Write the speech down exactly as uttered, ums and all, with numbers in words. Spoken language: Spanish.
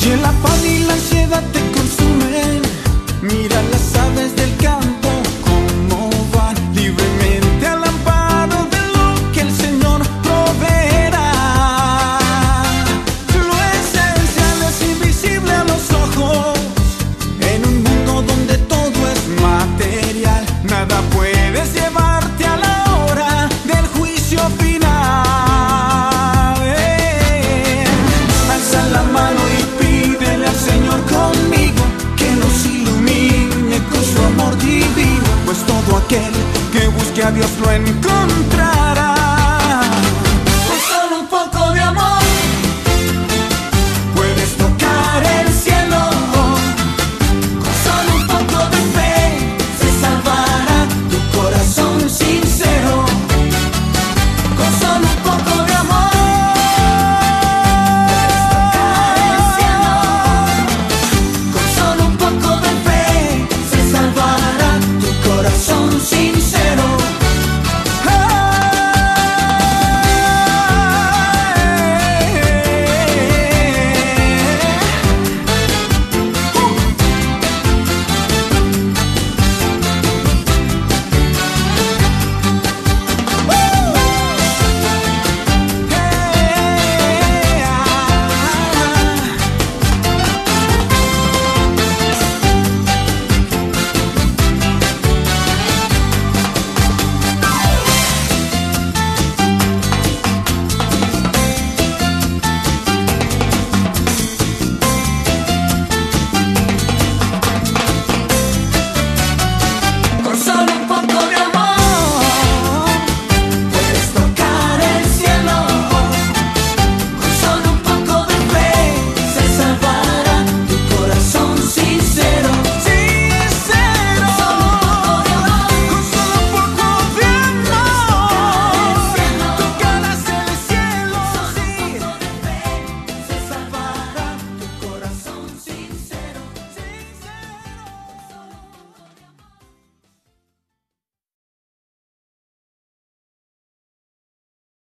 Si el afán y la ansiedad te consumen, mira las aves del campo cómo van libremente al amparo de lo que el Señor proveerá. Lo esencial es invisible a los ojos, en un mundo donde todo es material. Nada puedes llevarte a la hora del juicio final. Eh, alza la mano y pídele al Señor conmigo que nos ilumine con su amor divino, pues todo aquel que busque a Dios lo encontrará.